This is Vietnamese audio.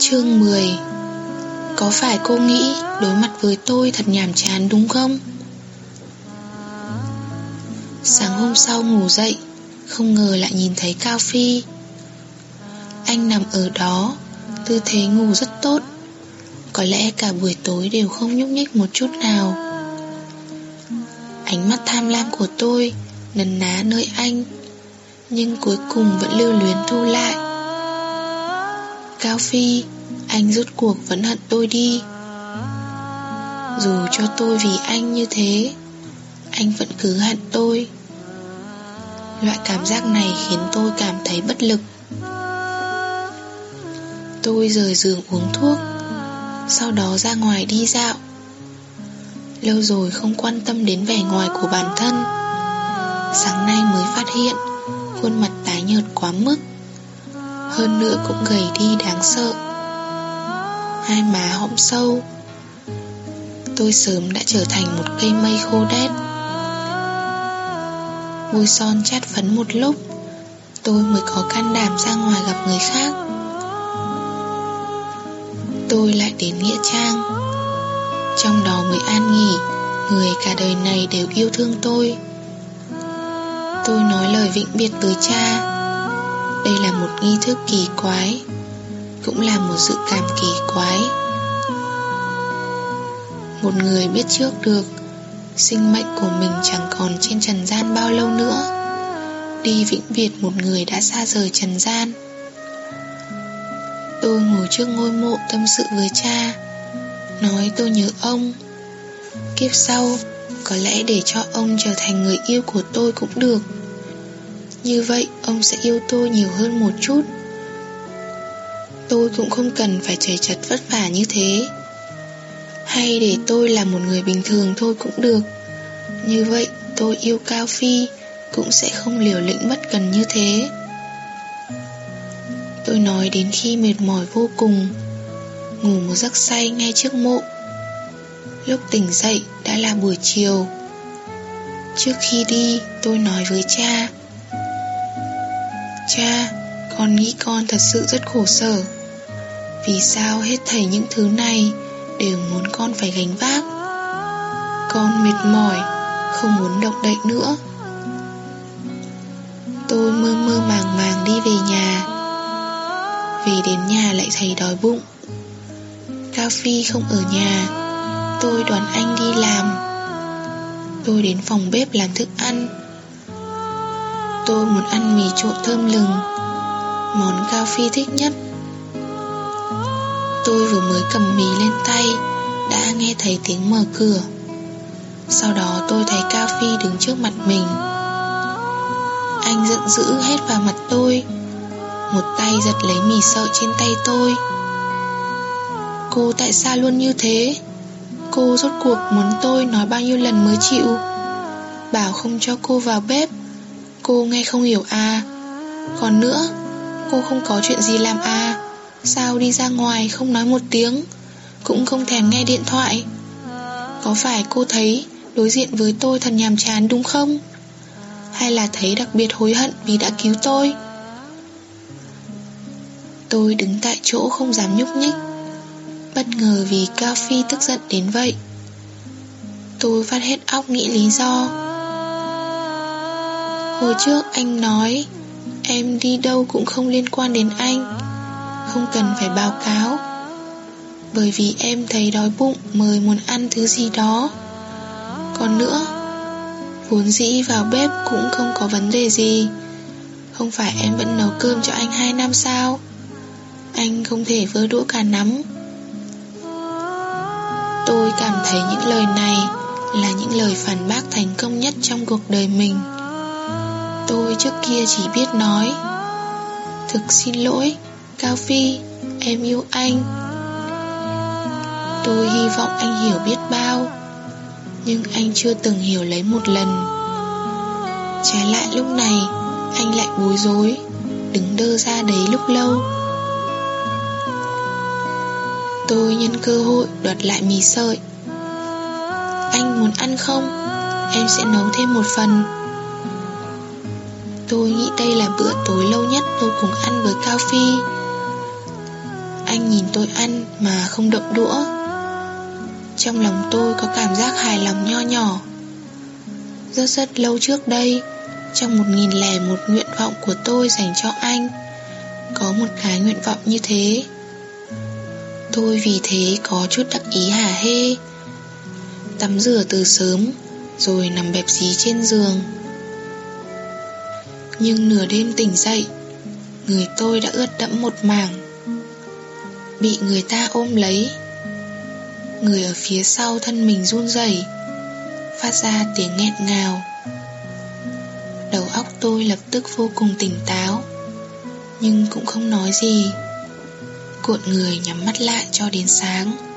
Chương 10. Có phải cô nghĩ đối mặt với tôi thật nhàm chán đúng không? Sáng hôm sau ngủ dậy, không ngờ lại nhìn thấy Cao Phi. Anh nằm ở đó, tư thế ngủ rất tốt. Có lẽ cả buổi tối đều không nhúc nhích một chút nào. Ánh mắt tham lam của tôi nấn ná nơi anh, nhưng cuối cùng vẫn lưu luyến thu lại. Cao Phi, anh rốt cuộc vẫn hận tôi đi. Dù cho tôi vì anh như thế, anh vẫn cứ hận tôi. Loại cảm giác này khiến tôi cảm thấy bất lực. Tôi rời giường uống thuốc, sau đó ra ngoài đi dạo. Lâu rồi không quan tâm đến vẻ ngoài của bản thân. Sáng nay mới phát hiện khuôn mặt tái nhợt quá mức, hơn nữa cũng gầy đi đáng sợ. Hai má hõm sâu. Tôi sớm đã trở thành một cây mây khô đét. Bôi son chát phấn một lúc, tôi mới có can đảm ra ngoài gặp người khác. Tôi lại đến Nghĩa Trang. Trong đó mới an nghỉ người cả đời này đều yêu thương tôi. Tôi nói lời vĩnh biệt với cha. Đây là một nghi thức kỳ quái, cũng là một dự cảm kỳ quái. Một người biết trước được sinh mệnh của mình chẳng còn trên trần gian bao lâu nữa, đi vĩnh biệt một người đã xa rời trần gian. Tôi ngồi trước ngôi mộ tâm sự với cha, nói tôi nhớ ông. Kiếp sau có lẽ để cho ông trở thành người yêu của tôi cũng được. Như vậy ông sẽ yêu tôi nhiều hơn một chút. Tôi cũng không cần phải chầy chật vất vả như thế. Hay để tôi là một người bình thường thôi cũng được. Như vậy tôi yêu Cao Phi cũng sẽ không liều lĩnh bất cần như thế. Tôi nói đến khi mệt mỏi vô cùng, ngủ một giấc say ngay trước mộ. Lúc tỉnh dậy đã là buổi chiều. Trước khi đi tôi nói với cha: Cha, con nghĩ con thật sự rất khổ sở. Vì sao hết thảy những thứ này đều muốn con phải gánh vác? Con mệt mỏi, không muốn động đậy nữa. Tôi mơ mơ màng màng đi về nhà. Về đến nhà lại thấy đói bụng. Cao Phi không ở nhà. Tôi đoán anh đi làm. Tôi đến phòng bếp làm thức ăn. Tôi muốn ăn mì trộn thơm lừng, món Cao Phi thích nhất. Tôi vừa mới cầm mì lên tay đã nghe thấy tiếng mở cửa. Sau đó tôi thấy Cao Phi đứng trước mặt mình. Anh giận dữ hét vào mặt tôi, một tay giật lấy mì sợi trên tay tôi. Cô tại sao luôn như thế? Cô rốt cuộc muốn tôi nói bao nhiêu lần mới chịu? Bảo không cho cô vào bếp, cô nghe không hiểu à? Còn nữa, cô không có chuyện gì làm à? Sao đi ra ngoài không nói một tiếng, cũng không thèm nghe điện thoại? Có phải cô thấy đối diện với tôi thật nhàm chán đúng không? Hay là thấy đặc biệt hối hận vì đã cứu tôi? Tôi đứng tại chỗ không dám nhúc nhích, bất ngờ vì Cao Phi tức giận đến vậy. Tôi vắt hết óc nghĩ lý do. Hồi trước anh nói em đi đâu cũng không liên quan đến anh, không cần phải báo cáo. Bởi vì em thấy đói bụng mới muốn ăn thứ gì đó. Còn nữa, vốn dĩ vào bếp cũng không có vấn đề gì. Không phải em vẫn nấu cơm cho anh 2 năm sao? Anh không thể vơ đũa cả nắm. Tôi cảm thấy những lời này là những lời phản bác thành công nhất trong cuộc đời mình. Tôi trước kia chỉ biết nói: Thực xin lỗi, Cao Phi, em yêu anh. Tôi hy vọng anh hiểu biết bao, nhưng anh chưa từng hiểu lấy một lần. Trái lại lúc này anh lại bối rối, đứng đơ ra đấy lúc lâu. Tôi nhân cơ hội đoạt lại mì sợi. Anh muốn ăn không? Em sẽ nấu thêm một phần. Tôi nghĩ đây là bữa tối lâu nhất tôi cùng ăn với Cao Phi. anh nhìn tôi ăn mà không động đũa. Trong lòng tôi có cảm giác hài lòng nho nhỏ. Rất lâu trước đây, trong 1001 nguyện vọng của tôi dành cho anh, có một cái nguyện vọng như thế. Tôi vì thế có chút đắc ý hả hê. Tắm rửa từ sớm, rồi nằm bẹp dí trên giường. Nhưng nửa đêm tỉnh dậy, người tôi đã ướt đẫm một mảng, bị người ta ôm lấy. Người ở phía sau thân mình run rẩy, phát ra tiếng nghẹn ngào. Đầu óc tôi lập tức vô cùng tỉnh táo, nhưng cũng không nói gì, cuộn người nhắm mắt lại cho đến sáng.